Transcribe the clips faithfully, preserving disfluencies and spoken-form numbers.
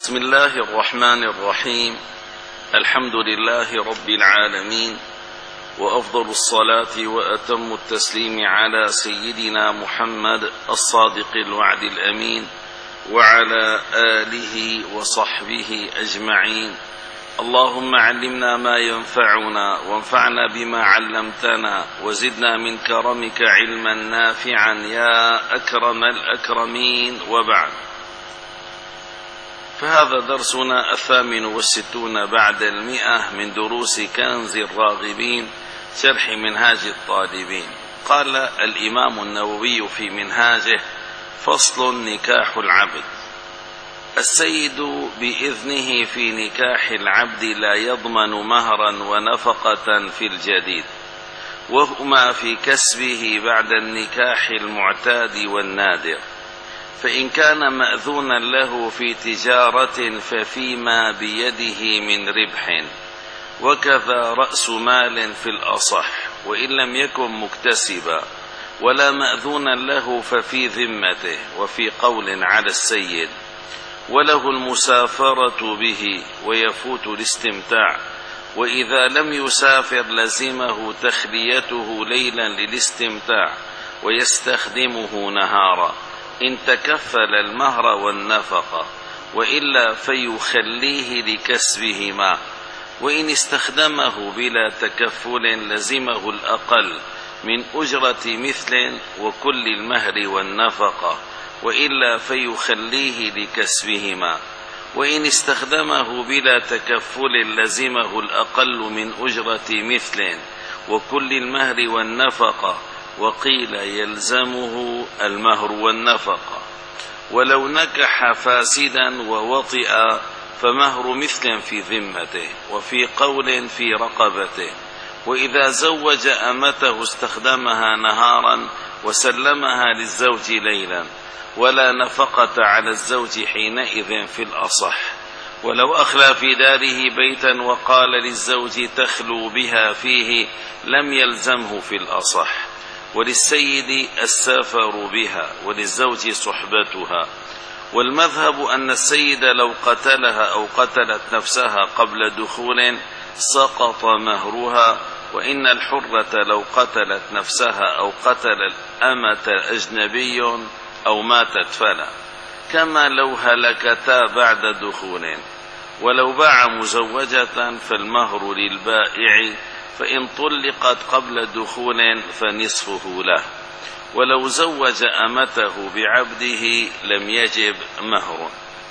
بسم الله الرحمن الرحيم. الحمد لله رب العالمين، وأفضل الصلاة وأتم التسليم على سيدنا محمد الصادق الوعد الأمين وعلى آله وصحبه أجمعين. اللهم علمنا ما ينفعنا وانفعنا بما علمتنا وزدنا من كرمك علما نافعا يا أكرم الأكرمين، وبعد، فهذا درسنا الثامن والستون بعد المئة من دروس كنز الراغبين شرح منهاج الطالبين. قال الإمام النووي في منهاجه: فصل نكاح العبد. السيد بإذنه في نكاح العبد لا يضمن مهرا ونفقة في الجديد، وهما في كسبه بعد النكاح المعتاد والنادر، فإن كان مأذونا له في تجارة ففيما بيده من ربح، وكذا رأس مال في الأصح، وإن لم يكن مكتسبا، ولا مأذونا له ففي ذمته، وفي قول على السيد، وله المسافرة به ويفوت الاستمتاع، وإذا لم يسافر لزمه تخليته ليلا للاستمتاع ويستخدمه نهارا إن تكفل المهر والنفقة، وإلا فيخليه لكسبهما، وإن استخدمه بلا تكفل لزمه الأقل من أجرة مثل وكل المهر والنفقة، وإلا فيخليه لكسبهما، وإن استخدمه بلا تكفل لزمه الأقل من أجرة مثل وكل المهر والنفقة، وقيل يلزمه المهر والنفقة. ولو نكح فاسدا ووطئ فمهر مثل في ذمته، وفي قول في رقبته. وإذا زوج أمته استخدمها نهارا وسلمها للزوج ليلا، ولا نفقة على الزوج حينئذ في الأصح. ولو أخلى في داره بيتا وقال للزوج تخلو بها فيه لم يلزمه في الأصح. وللسيد السفر بها، وللزوج صحبتها. والمذهب أن السيد لو قتلها أو قتلت نفسها قبل دخول سقط مهرها، وإن الحرة لو قتلت نفسها أو قتل الأمة أجنبي أو ماتت فلا، كما لو هلكتا بعد دخول. ولو باع مزوجة فالمهر للبائع، فإن طلقت قبل دخول فنصفه له. ولو زوج أمته بعبده لم يجب مهر.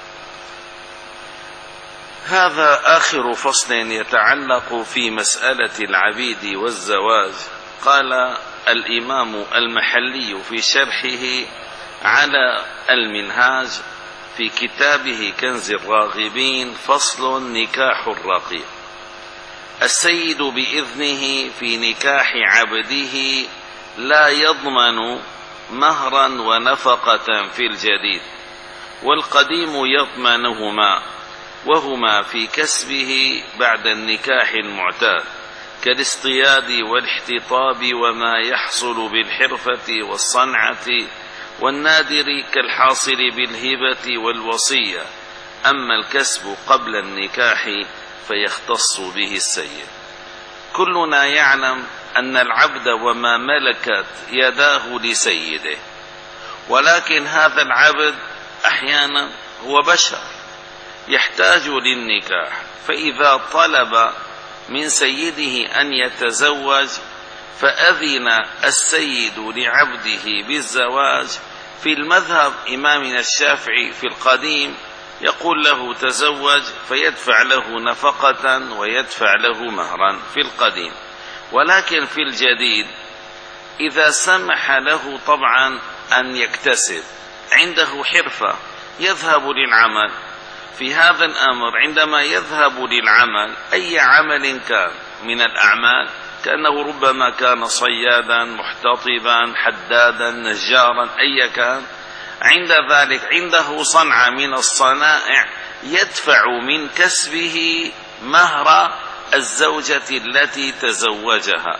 هذا آخر فصل يتعلق في مسألة العبيد والزواج. قال الإمام المحلي في شرحه على المنهاج في كتابه كنز الراغبين: فصل نكاح الرقيق. السيد بإذنه في نكاح عبده لا يضمن مهرا ونفقة في الجديد، والقديم يضمنهما، وهما في كسبه بعد النكاح المعتاد، كالاصطياد والاحتطاب وما يحصل بالحرفة والصنعة، والنادر كالحاصل بالهبة والوصية. أما الكسب قبل النكاح فيختص به السيد. كلنا يعلم أن العبد وما ملكت يداه لسيده، ولكن هذا العبد أحيانا هو بشر يحتاج للنكاح، فإذا طلب من سيده أن يتزوج فأذن السيد لعبده بالزواج، في المذهب إمامنا الشافعي في القديم يقول له تزوج، فيدفع له نفقة ويدفع له مهرا في القديم. ولكن في الجديد إذا سمح له طبعا أن يكتسب، عنده حرفة يذهب للعمل، في هذا الأمر عندما يذهب للعمل أي عمل كان من الأعمال، كأنه ربما كان صيادا، محتطبا، حدادا، نجارا، أي كان، عند ذلك عنده صنعة من الصنائع يدفع من كسبه مهر الزوجة التي تزوجها،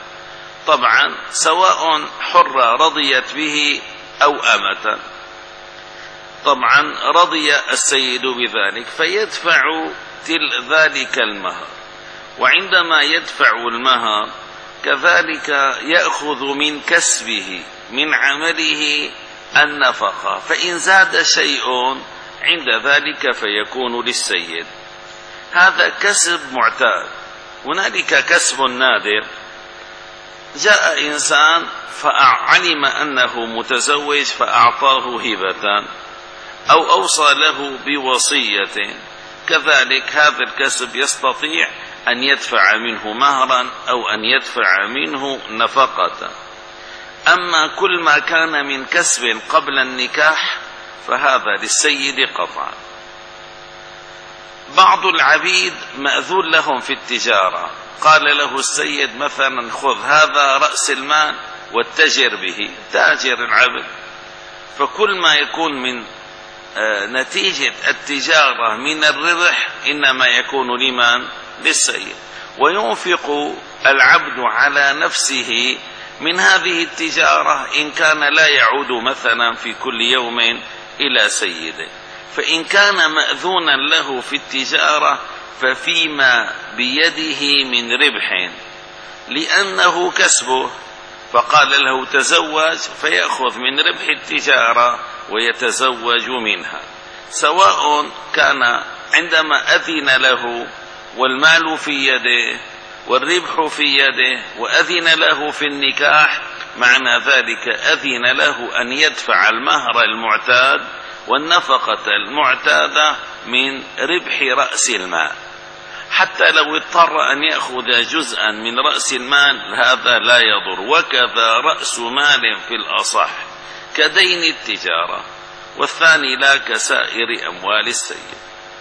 طبعا سواء حرة رضيت به أو أمة. طبعا رضي السيد بذلك فيدفع ذلك المهر، وعندما يدفع المهر كذلك يأخذ من كسبه من عمله النفقة، فإن زاد شيء عند ذلك فيكون للسيد. هذا كسب معتاد. هنالك كسب نادر، جاء إنسان فعلم أنه متزوج فأعطاه هبة أو أوصى له بوصية، كذلك هذا الكسب يستطيع أن يدفع منه مهرا أو أن يدفع منه نفقة. أما كل ما كان من كسب قبل النكاح فهذا للسيد قطعا. بعض العبيد مأذون لهم في التجارة، قال له السيد مثلا خذ هذا رأس المال واتجر به، تاجر العبد، فكل ما يكون من نتيجة التجارة من الربح إنما يكون لمن؟ للسيد، وينفق العبد على نفسه من هذه التجارة إن كان لا يعود مثلا في كل يوم إلى سيده. فإن كان مأذونا له في التجارة ففيما بيده من ربح لأنه كسبه، فقال له تزوج فيأخذ من ربح التجارة ويتزوج منها، سواء كان عندما أذن له والمال في يده والربح في يده وأذن له في النكاح، معنى ذلك أذن له أن يدفع المهر المعتاد والنفقة المعتادة من ربح رأس المال، حتى لو اضطر أن يأخذ جزءا من رأس المال هذا لا يضر. وكذا رأس مال في الأصح كدين التجارة، والثاني لا كسائر أموال السيد.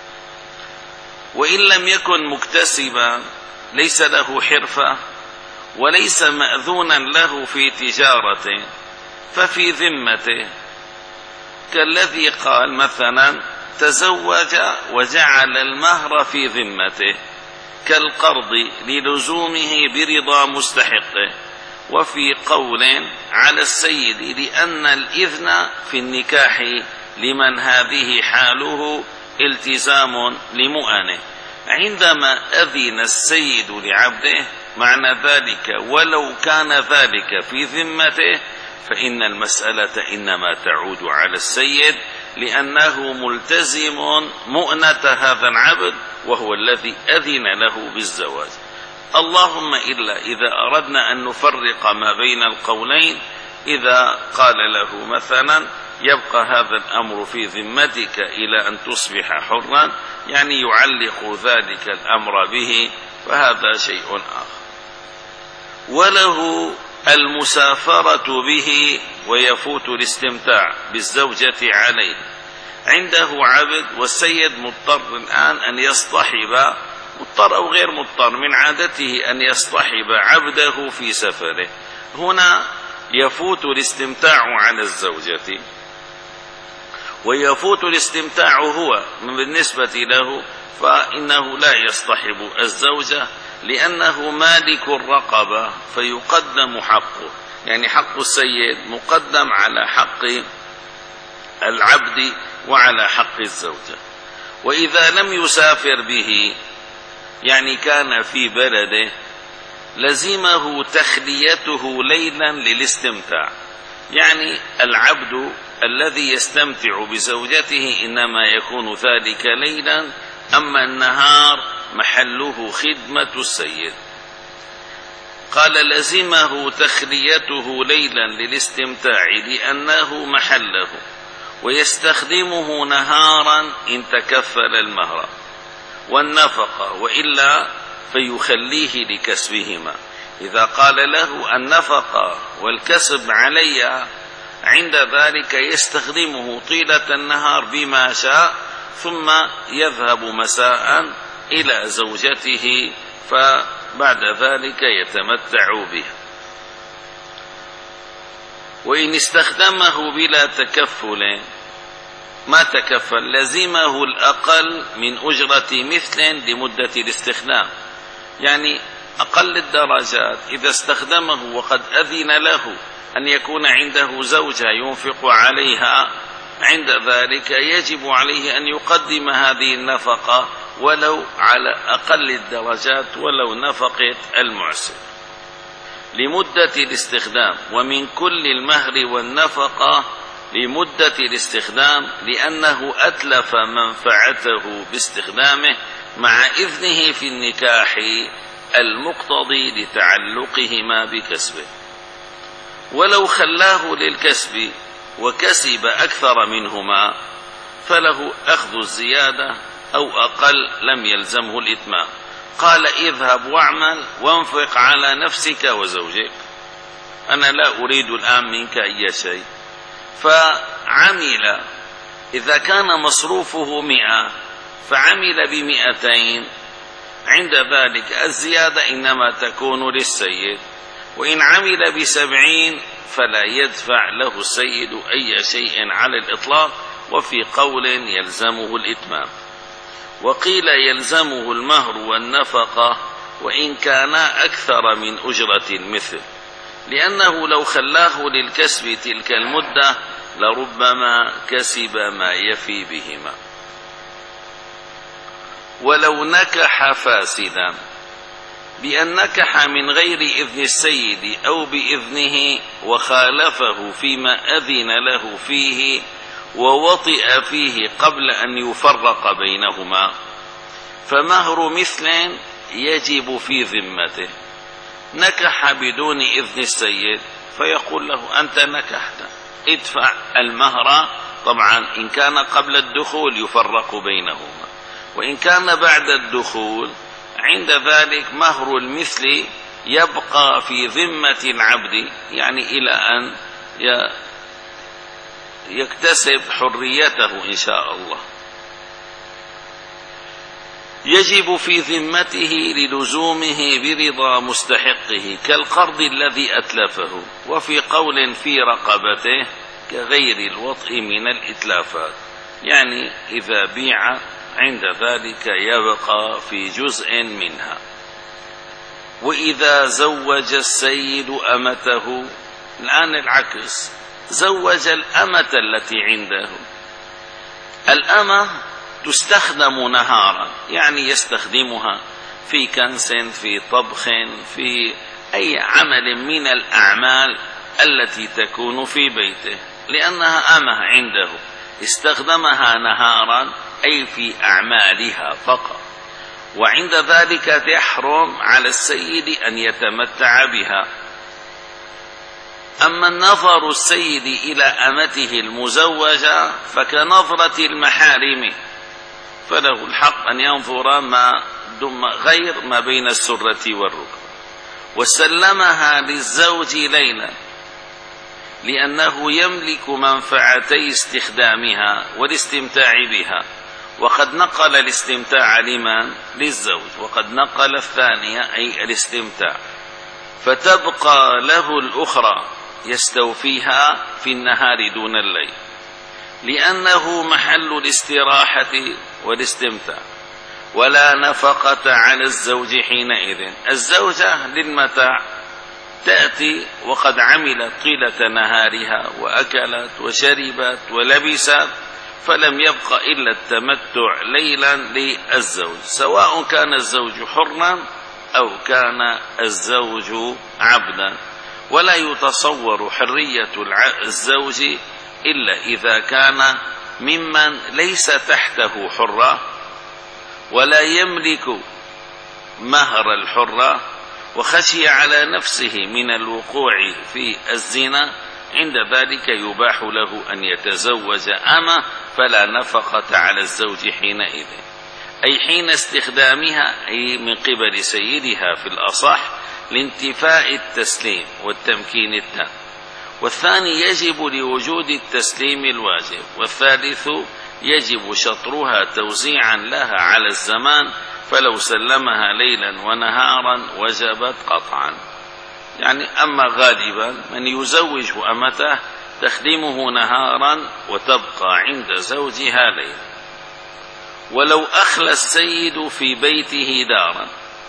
وإن لم يكن مكتسبا ليس له حرفة وليس مأذونا له في تجارته ففي ذمته، كالذي قال مثلا تزوج وجعل المهر في ذمته، كالقرض للزومه برضا مستحقه. وفي قول على السيد لأن الإذن في النكاح لمن هذه حاله التزام لمؤنه، عندما أذن السيد لعبده معنى ذلك ولو كان ذلك في ذمته فإن المسألة إنما تعود على السيد، لأنه ملتزم مؤنة هذا العبد وهو الذي أذن له بالزواج. اللهم إلا إذا أردنا أن نفرق ما بين القولين، إذا قال له مثلا يبقى هذا الأمر في ذمتك إلى أن تصبح حرا، يعني يعلق ذلك الأمر به، فهذا شيء آخر. وله المسافرة به ويفوت الاستمتاع بالزوجة عليه. عنده عبد والسيد مضطر الآن أن يصطحب، مضطر أو غير مضطر، من عادته أن يصطحب عبده في سفره، هنا يفوت الاستمتاع على الزوجة، ويفوت الاستمتاع هو بالنسبة له فإنه لا يصطحب الزوجة لأنه مالك الرقبة، فيقدم حقه، يعني حق السيد مقدم على حق العبد وعلى حق الزوجة. وإذا لم يسافر به، يعني كان في بلده، لزمه تخليته ليلا للاستمتاع، يعني العبد الذي يستمتع بزوجته إنما يكون ذلك ليلا، أما النهار محله خدمة السيد. قال لزمه تخليته ليلا للاستمتاع لأنه محله، ويستخدمه نهارا إن تكفل المهر والنفقة، وإلا فيخليه لكسبهما. إذا قال له النفقة والكسب علي، عند ذلك يستخدمه طيلة النهار بما شاء، ثم يذهب مساء إلى زوجته فبعد ذلك يتمتع بها. وإن استخدمه بلا تكفل ما تكفل لزمه الأقل من أجرة مثل لمدة الاستخدام، يعني أقل الدرجات إذا استخدمه وقد أذن له أن يكون عنده زوجة ينفق عليها عند ذلك يجب عليه أن يقدم هذه النفقة ولو على أقل الدرجات، ولو نفقة المعسر لمدة الاستخدام، ومن كل المهر والنفقة لمدة الاستخدام، لأنه أتلف منفعته باستخدامه مع إذنه في النكاح المقتضي لتعلقهما بكسبه. ولو خلاه للكسب وكسب أكثر منهما فله أخذ الزيادة أو أقل لم يلزمه الإتمام. قال اذهب واعمل وانفق على نفسك وزوجك، أنا لا أريد الآن منك أي شيء، فعمل، إذا كان مصروفه مئة فعمل بمئتين، عند ذلك الزيادة إنما تكون للسيد، وإن عمل بسبعين فلا يدفع له السيد أي شيء على الإطلاق، وفي قول يلزمه الإتمام، وقيل يلزمه المهر والنفقة وإن كان أكثر من أجرة المثل، لأنه لو خلاه للكسب تلك المدة لربما كسب ما يفي بهما. ولو نكح فاسدا، بأن نكح من غير إذن السيد أو بإذنه وخالفه فيما أذن له فيه ووطئ فيه قبل أن يفرق بينهما، فمهر مثل يجب في ذمته. نكح بدون إذن السيد فيقول له أنت نكحت، ادفع المهر. طبعا إن كان قبل الدخول يفرق بينهما، وإن كان بعد الدخول عند ذلك مهر المثل يبقى في ذمة العبد، يعني إلى أن يكتسب حريته إن شاء الله. يجب في ذمته للزومه برضا مستحقه كالقرض الذي أتلفه، وفي قول في رقبته كغير الوطء من الإتلافات، يعني إذا بيع عند ذلك يبقى في جزء منها. وإذا زوج السيد أمته، الآن العكس، زوج الأمة التي عنده. الأمة تستخدم نهارا، يعني يستخدمها في كنس، في طبخ، في أي عمل من الأعمال التي تكون في بيته، لأنها أمة عنده، استخدمها نهارا أي في أعمالها فقط، وعند ذلك تحرم على السيد أن يتمتع بها. أما النظر السيد إلى أمته المزوجة فكنظرة المحارم، فله الحق أن ينظر ما دم غير ما بين السرة والركبة. وسلمها للزوج ليلا، لأنه يملك منفعتي استخدامها والاستمتاع بها، وقد نقل الاستمتاع لمن؟ للزوج، وقد نقل الثانية أي الاستمتاع، فتبقى له الأخرى يستوفيها في النهار دون الليل، لأنه محل الاستراحة والاستمتاع، ولا نفقة على الزوج حينئذ. الزوجة للمتاع تأتي وقد عملت طيلة نهارها وأكلت وشربت ولبست، فلم يبق إلا التمتع ليلا للزوج، سواء كان الزوج حرا أو كان الزوج عبدا. ولا يتصور حرية الزوج إلا إذا كان ممن ليس تحته حرة ولا يملك مهر الحرة، وخشي على نفسه من الوقوع في الزنا، عند ذلك يباح له أن يتزوج أمة، فلا نفقة على الزوج حينئذ، أي حين استخدامها، أي من قبل سيدها في الأصح، لانتفاء التسليم والتمكين التام. والثاني يجب لوجود التسليم الواجب. والثالث يجب شطرها توزيعا لها على الزمان، فلو سلمها ليلا ونهارا وجبت قطعا. يعني أما غالبا من يزوج أمته تخدمه نهارا وتبقى عند زوجها ليلا. ولو أخلى السيد في بيته دارا،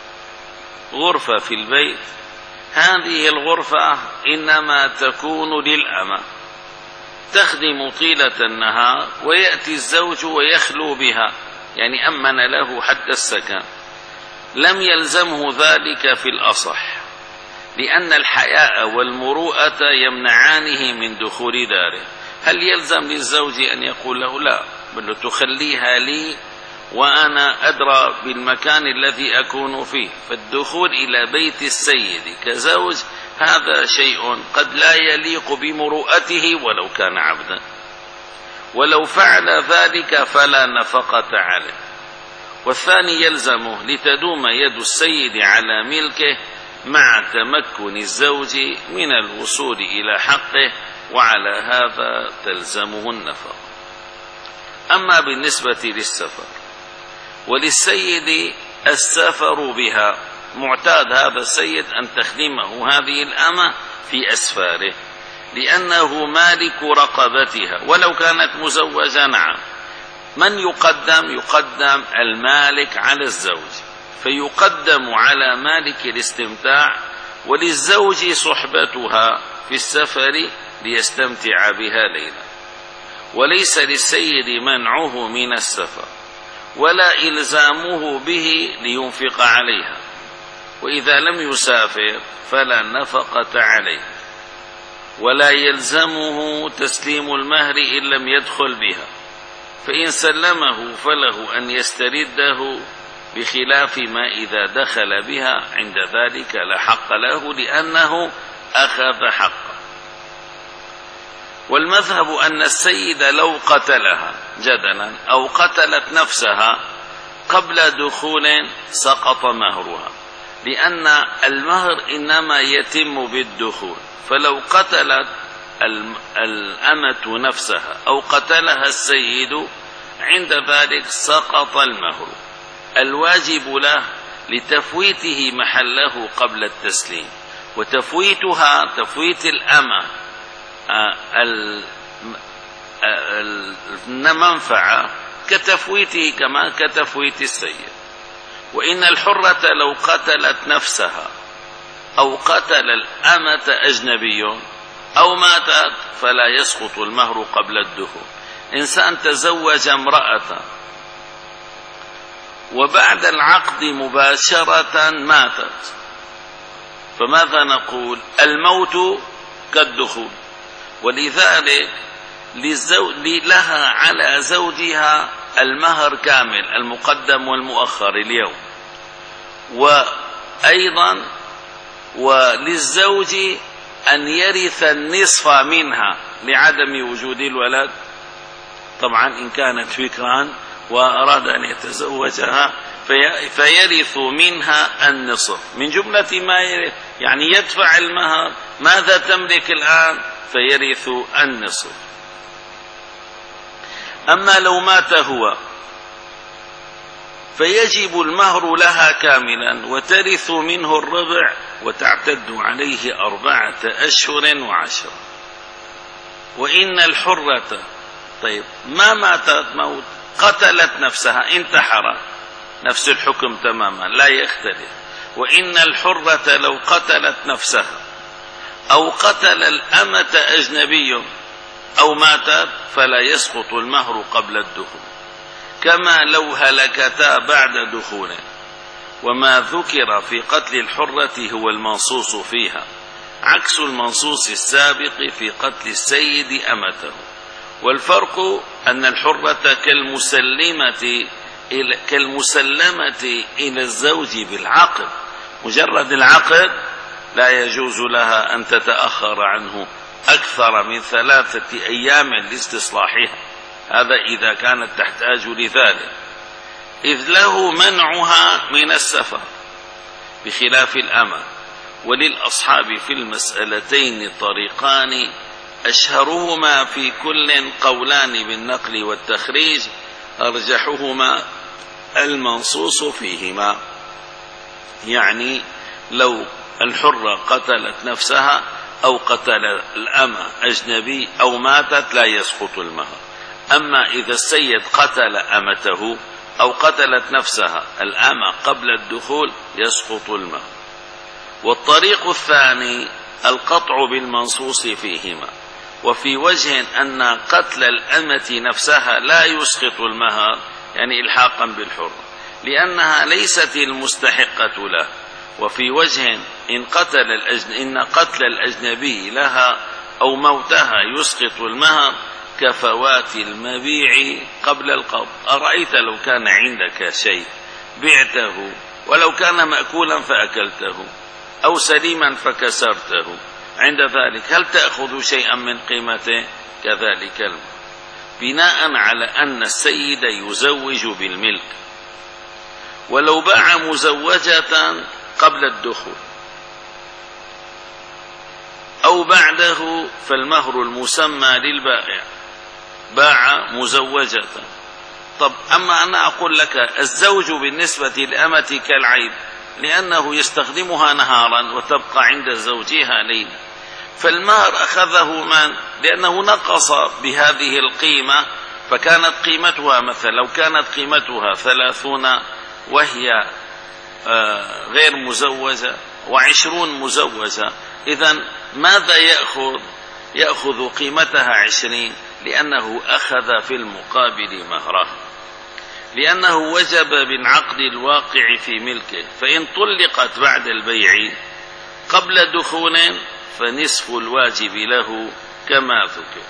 غرفة في البيت، هذه الغرفة إنما تكون للأمة، تخدم طيلة النهار ويأتي الزوج ويخلو بها، يعني أمن له حتى السكن، لم يلزمه ذلك في الأصح، لأن الحياء والمروءة يمنعانه من دخول داره. هل يلزم للزوج أن يقول له لا، بل تخليها لي وأنا أدرى بالمكان الذي أكون فيه؟ فالدخول إلى بيت السيد كزوج هذا شيء قد لا يليق بمروءته ولو كان عبدا، ولو فعل ذلك فلا نفقة عليه. والثاني يلزمه لتدوم يد السيد على ملكه مع تمكن الزوج من الوصول إلى حقه، وعلى هذا تلزمه النفقة. أما بالنسبة للسفر، وللسيد السفر بها، معتاد هذا السيد أن تخدمه هذه الأمة في أسفاره، لأنه مالك رقبتها ولو كانت مزوجة. نعم، من يقدم؟ يقدم المالك على الزوج، فيقدم على مالك الاستمتاع، وللزوج صحبتها في السفر ليستمتع بها ليلا، وليس للسيد منعه من السفر ولا إلزامه به لينفق عليها، وإذا لم يسافر فلا نفقة عليه، ولا يلزمه تسليم المهر إن لم يدخل بها، فإن سلمه فله أن يسترده، بخلاف ما إذا دخل بها، عند ذلك لا حق له لأنه أخذ حقه. والمذهب أن السيد لو قتلها جدلا أو قتلت نفسها قبل دخول سقط مهرها، لأن المهر إنما يتم بالدخول، فلو قتلت الأمة نفسها أو قتلها السيد عند ذلك سقط المهر. الواجب له لتفويته محله قبل التسليم، وتفويتها تفويت الأمة المنفعة كتفويته كما كتفويت السيد. وإن الحرة لو قتلت نفسها أو قتل الأمة أجنبي أو ماتت فلا يسقط المهر قبل الدخول. إنسان تزوج امرأة وبعد العقد مباشرة ماتت، فماذا نقول؟ الموت كالدخول، ولذلك لها على زوجها المهر كامل المقدم والمؤخر اليوم، وأيضا وللزوج أن يرث النصف منها لعدم وجود الولد. طبعا إن كانت فكرا وأراد أن يتزوجها فيرث منها النصف من جملة ما يرث، يعني يدفع المهر، ماذا تملك الآن؟ فيرث النصف. أما لو مات هو فيجب المهر لها كاملا وترث منه الربع وتعتد عليه أربعة أشهر وعشرة. وإن الحرة طيب ما ماتت موت، قتلت نفسها، انتحرت، نفس الحكم تماما لا يختلف. وإن الحرة لو قتلت نفسها أو قتل الأمة أجنبي أو ماتت فلا يسقط المهر قبل الدخول، كما لو هلكتا بعد دخوله. وما ذكر في قتل الحرة هو المنصوص فيها، عكس المنصوص السابق في قتل السيد أمته. والفرق أن الحرة كالمسلمة كالمسلمة إلى الزوج بالعقد، مجرد العقد لا يجوز لها أن تتأخر عنه أكثر من ثلاثة أيام لاستصلاحها، هذا إذا كانت تحتاج لذلك، إذ له منعها من السفر بخلاف الأمة. وللأصحاب في المسألتين طريقان، أشهرهما في كل قولان بالنقل والتخريج، أرجحهما المنصوص فيهما. يعني لو الحرة قتلت نفسها أو قتل الأمة أجنبي أو ماتت لا يسقط المهر. أما إذا السيد قتل أمته أو قتلت نفسها الأمة قبل الدخول يسقط المهر. والطريق الثاني القطع بالمنصوص فيهما، وفي وجه أن قتل الأمة نفسها لا يسقط المهر، يعني إلحاقا بالحر، لأنها ليست المستحقة له. وفي وجه إن قتل الأجن... إن قتل الأجنبي لها أو موتها يسقط المهر كفوات المبيع قبل القبض. أرأيت لو كان عندك شيء بعته، ولو كان مأكولا فأكلته أو سليما فكسرته، عند ذلك هل تأخذ شيئا من قيمته؟ كذلك المهر، بناء على أن السيد يزوج بالملك. ولو باع مزوجة قبل الدخول أو بعده فالمهر المسمى للبائع، باع مزوجة. طب أما أنا أقول لك الزوج بالنسبة لأمة كالعيب، لأنه يستخدمها نهارا وتبقى عند زوجها ليلا، فالمهر أخذه من؟ لأنه نقص بهذه القيمة، فكانت قيمتها مثلا لو كانت قيمتها ثلاثون وهي غير مزوجة وعشرون مزوجة، إذن ماذا يأخذ؟ يأخذ قيمتها عشرين، لأنه أخذ في المقابل مهره، لأنه وجب بالعقد الواقع في ملكه. فإن طلقت بعد البيع قبل دخول فنصف الواجب له كما ذكر،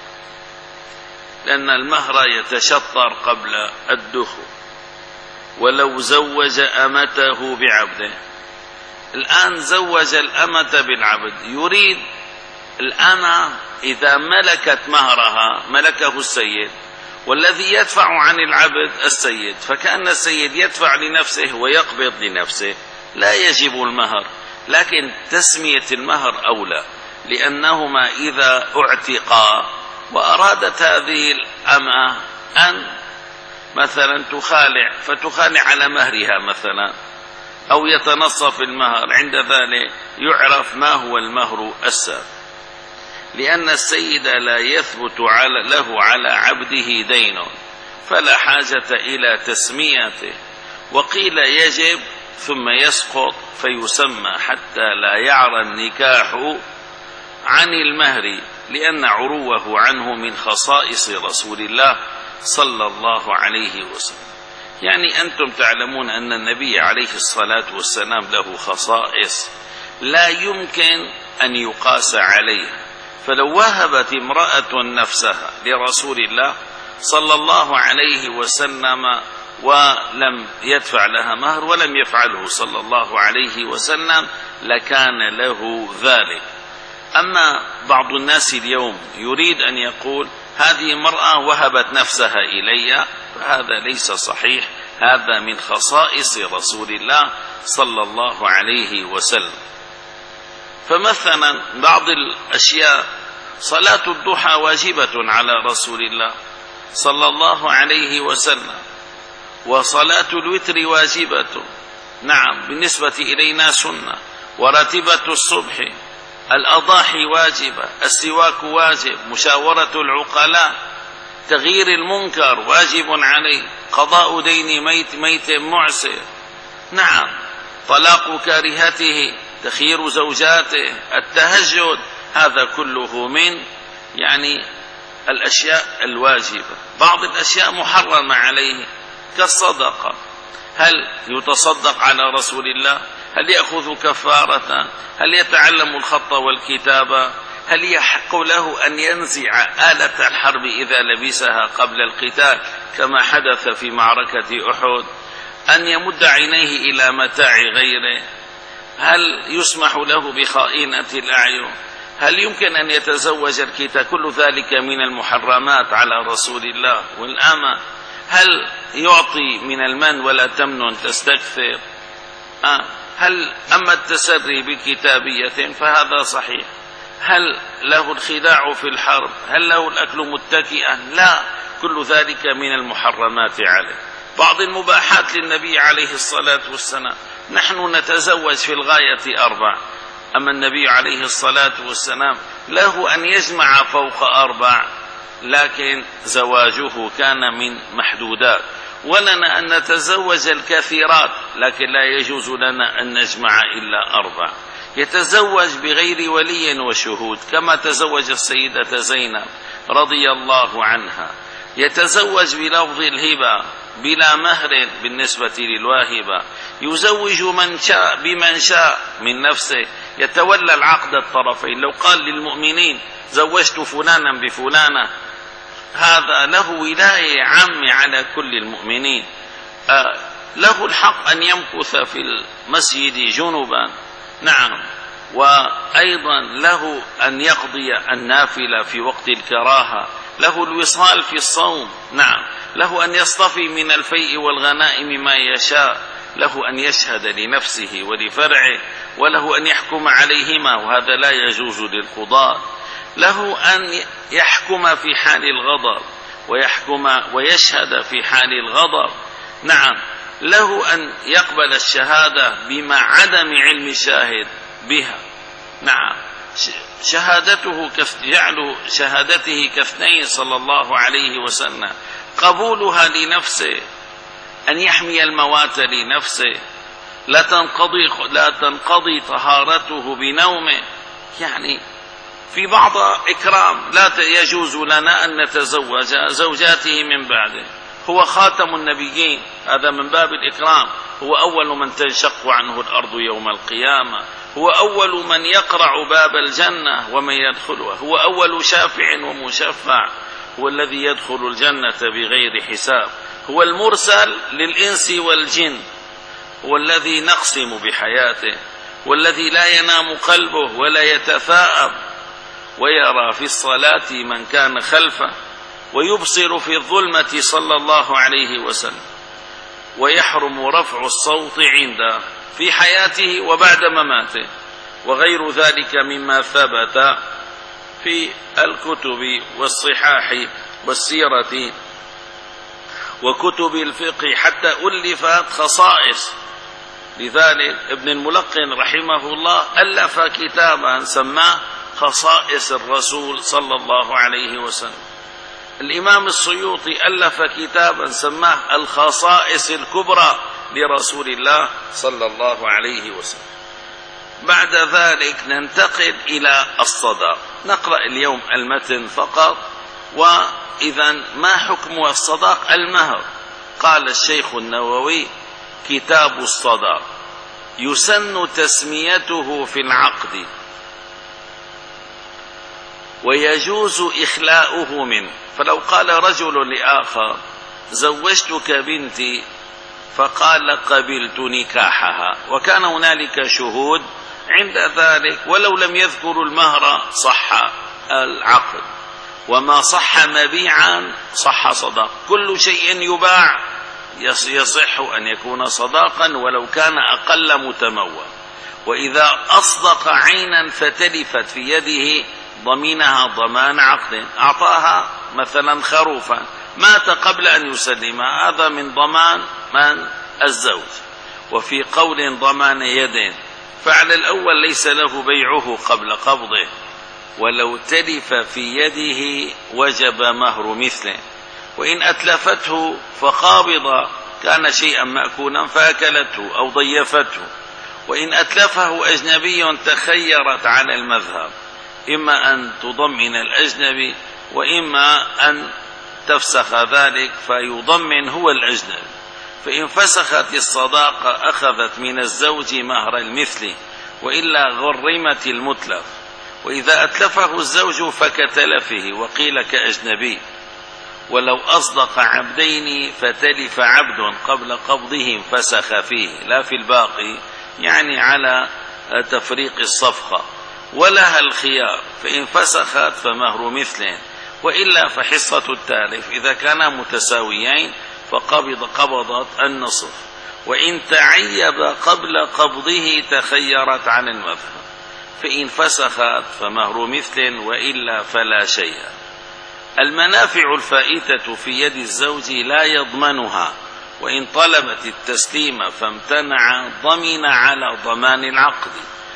لأن المهر يتشطر قبل الدخول. ولو زوج أمته بعبده، الآن زوج الأمة بالعبد، يريد الأمة إذا ملكت مهرها ملكه السيد، والذي يدفع عن العبد السيد، فكأن السيد يدفع لنفسه ويقبض لنفسه، لا يجب المهر، لكن تسمية المهر أولى، لأنهما إذا اعتقا وأرادت هذه الأمة أن مثلا تخالع فتخالع على مهرها مثلا، أو يتنصف المهر، عند ذلك يعرف ما هو المهر السابق، لأن السيد لا يثبت على له على عبده دين، فلا حاجة إلى تسميته. وقيل يجب ثم يسقط فيسمى حتى لا يعرى النكاح عن المهر، لأن عروه عنه من خصائص رسول الله صلى الله عليه وسلم. يعني أنتم تعلمون أن النبي عليه الصلاة والسلام له خصائص لا يمكن أن يقاس عليها، فلو وهبت امرأة نفسها لرسول الله صلى الله عليه وسلم ولم يدفع لها مهر ولم يفعله صلى الله عليه وسلم لكان له ذلك. أما بعض الناس اليوم يريد أن يقول هذه امرأة وهبت نفسها إلي، فهذا ليس صحيح، هذا من خصائص رسول الله صلى الله عليه وسلم. فمثلا بعض الأشياء، صلاة الضحى واجبة على رسول الله صلى الله عليه وسلم، وصلاة الوتر واجبة، نعم بالنسبة إلينا سنة، وراتبة الصبح، الأضاحي واجبة، السواك واجب، مشاورة العقلاء، تغيير المنكر واجب عليه، قضاء دين ميت ميت معسر، نعم، طلاق كارهته، تخيير زوجاته، التهجد، هذا كله من يعني الأشياء الواجبة. بعض الأشياء محرمة عليه كالصدقة، هل يتصدق على رسول الله؟ هل يأخذ كفارة؟ هل يتعلم الخط والكتابة؟ هل يحق له أن ينزع آلة الحرب إذا لبسها قبل القتال كما حدث في معركة أحد؟ أن يمد عينيه إلى متاع غيره؟ هل يسمح له بخائنة الأعين؟ هل يمكن أن يتزوج الكتاب؟ كل ذلك من المحرمات على رسول الله. والأمة هل يعطي من المن ولا تمنن تستكثر؟ آه. هل أما التسري بكتابية فهذا صحيح. هل له الخداع في الحرب؟ هل له الأكل متكئا؟ لا، كل ذلك من المحرمات عليه. بعض المباحات للنبي عليه الصلاة والسلام، نحن نتزوج في الغاية أربع، أما النبي عليه الصلاة والسلام له أن يجمع فوق أربع، لكن زواجه كان من محدودات، ولنا أن نتزوج الكثيرات، لكن لا يجوز لنا أن نجمع إلا أربع. يتزوج بغير ولي وشهود كما تزوج السيدة زينب رضي الله عنها، يتزوج بلفظ الهبة بلا مهر بالنسبة للواهبة، يزوج من شاء بمن شاء من نفسه، يتولى العقد الطرفين. لو قال للمؤمنين زوجت فلانا بفلانة هذا له ولاية عامة على كل المؤمنين. آه له الحق أن يمكث في المسجد جنبا، نعم، وأيضا له أن يقضي النافلة في وقت الكراهة، له الوصال في الصوم، نعم، له أن يصطفي من الفيء والغنائم ما يشاء، له أن يشهد لنفسه ولفرعه، وله أن يحكم عليهما وهذا لا يجوز للقضاة، له أن يحكم في حال الغضب ويحكم ويشهد في حال الغضب، نعم، له أن يقبل الشهادة بما عدم علم الشاهد بها، نعم، شهادته جعل شهادته كاثنين صلى الله عليه وسلم، قبولها لنفسه، أن يحمي الموات لنفسه، لا تنقضي لا تنقضي طهارته بنومه، يعني في بعض إكرام لا يجوز لنا أن نتزوج زوجاته من بعده، هو خاتم النبيين، هذا من باب الإكرام، هو أول من تنشق عنه الأرض يوم القيامة، هو أول من يقرع باب الجنة ومن يدخلها، هو أول شافع ومشفع، هو الذي يدخل الجنة بغير حساب، هو المرسل للإنس والجن، هو الذي نقسم بحياته، والذي لا ينام قلبه ولا يتثاءب، ويرى في الصلاة من كان خلفه، ويبصر في الظلمة صلى الله عليه وسلم، ويحرم رفع الصوت عنده في حياته وبعد مماته، وغير ذلك مما ثبت في الكتب والصحاح والسيرة وكتب الفقه، حتى ألفت خصائص. لذلك ابن الملقن رحمه الله ألف كتابا سماه خصائص الرسول صلى الله عليه وسلم. الإمام السيوطي ألف كتابا سماه الخصائص الكبرى لرسول الله صلى الله عليه وسلم. بعد ذلك ننتقل إلى الصداق، نقرأ اليوم المتن فقط. وإذا ما حكم الصداق؟ المهر. قال الشيخ النووي: كتاب الصداق يسن تسميته في العقد ويجوز إخلاؤه منه. فلو قال رجل لآخر: زوجتك بنتي، فقال: قبلت نكاحها، وكان هنالك شهود عند ذلك، ولو لم يذكر المهر صح العقد، وما صح مبيعا صح صداق. كل شيء يباع يصح أن يكون صداقا ولو كان أقل متمول. وإذا أصدق عينا فتلفت في يده ضمنها ضمان عقد، أعطاها مثلا خروفا مات قبل أن يسلمها، هذا من ضمان من الزوج. وفي قول ضمان يد، فعل الأول ليس له بيعه قبل قبضه، ولو تلف في يده وجب مهر مثله، وإن أتلفته فقابض كان شيئا مأكولا فأكلته أو ضيفته، وإن أتلفه أجنبي تخيرت على المذهب، إما أن تضمن الأجنبي وإما أن تفسخ ذلك فيضمن هو الأجنبي. فإن فسخت الصداقة أخذت من الزوج مهر المثل، وإلا غرمت المتلف. وإذا أتلفه الزوج فكتلفه، وقيل كأجنبي. ولو أصدق عبدين فتلف عبد قبل قبضهم فسخ فيه، لا في الباقي، يعني على تفريق الصفقة. ولها الخيار، فإن فسخت فمهر مثله، وإلا فحصة التالف. إذا كانا متساويين فقبض قبضت النصف، وإن تعيب قبل قبضه تخيرت عن المذهب، فإن فسخت فمهر مثل، وإلا فلا شيء. المنافع الفائتة في يد الزوج لا يضمنها، وإن طلبت التسليم فامتنع ضمن على ضمان العقد.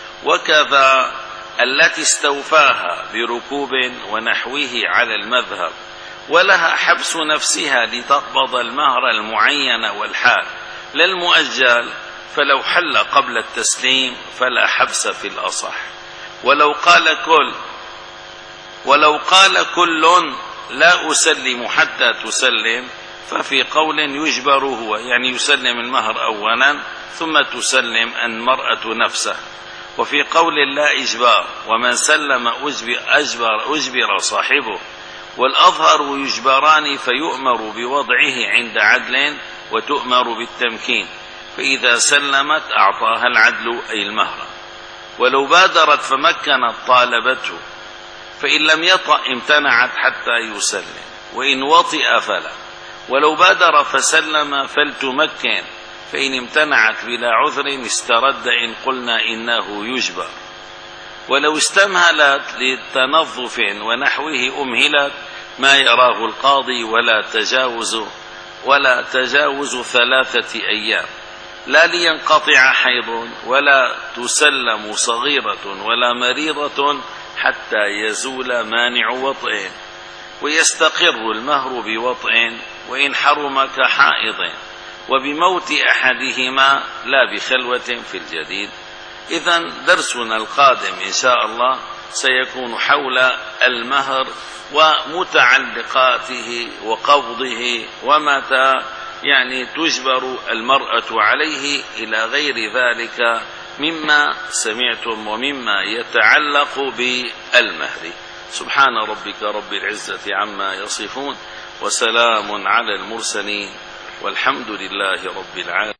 وكذا التي استوفاها بركوب ونحوه على المذهب، ولها حبس نفسها لتقبض المهر المعين والحال، لا المؤجل فلو حل قبل التسليم فلا حبس في الأصح. ولو قال كل ولو قال كل لا أسلم حتى تسلم ففي قول يجبر هو، يعني يسلم المهر أولا ثم تسلم المرأة نفسه. وفي قول لا إجبار، ومن سلم أجبر, أجبر, أجبر صاحبه. والأظهر يجبران، فيؤمر بوضعه عند عدل وتؤمر بالتمكين، فإذا سلمت أعطاها العدل أي المهر. ولو بادرت فمكنت طالبته، فإن لم يطأ امتنعت حتى يسلم، وإن وطئ فلا. ولو بادر فسلم فلتمكن، فإن امتنعت بلا عذر استرد إن قلنا إنه يجبر. ولو استمهلت للتنظف ونحوه أمهلت ما يراه القاضي ولا تجاوز ولا تجاوز ثلاثة أيام، لا لينقطع حيض ولا تسلم صغيرة ولا مريضة حتى يزول مانع وطئ، ويستقر المهر بوطئ وإن حرم كحائض، وبموت أحدهما لا بخلوة في الجديد. إذن درسنا القادم إن شاء الله سيكون حول المهر ومتعلقاته وقبضه، ومتى يعني تجبر المرأة عليه إلى غير ذلك مما سمعتم ومما يتعلق بالمهر. سبحان ربك رب العزة عما يصفون، وسلام على المرسلين، والحمد لله رب العالمين.